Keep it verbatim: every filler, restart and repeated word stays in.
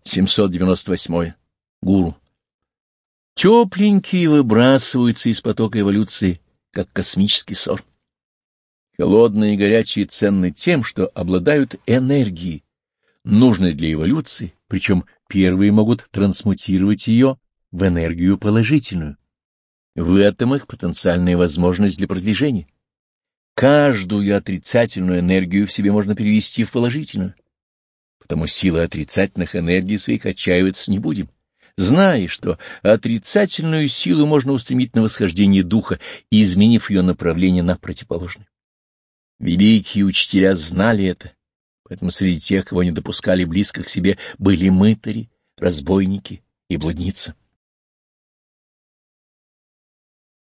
семьсот девяносто восьмое. Гуру. Тепленькие выбрасываются из потока эволюции, как космический ссор. Холодные и горячие ценны тем, что обладают энергией, нужной для эволюции, причем первые могут трансмутировать ее в энергию положительную. В этом их потенциальная возможность для продвижения. Каждую отрицательную энергию в себе можно перевести в положительную. Потому силы отрицательных энергий своих отчаиваться не будем, зная, что отрицательную силу можно устремить на восхождение духа, изменив ее направление на противоположное. Великие учителя знали это, поэтому среди тех, кого не допускали близко к себе, были мытари, разбойники и блудницы.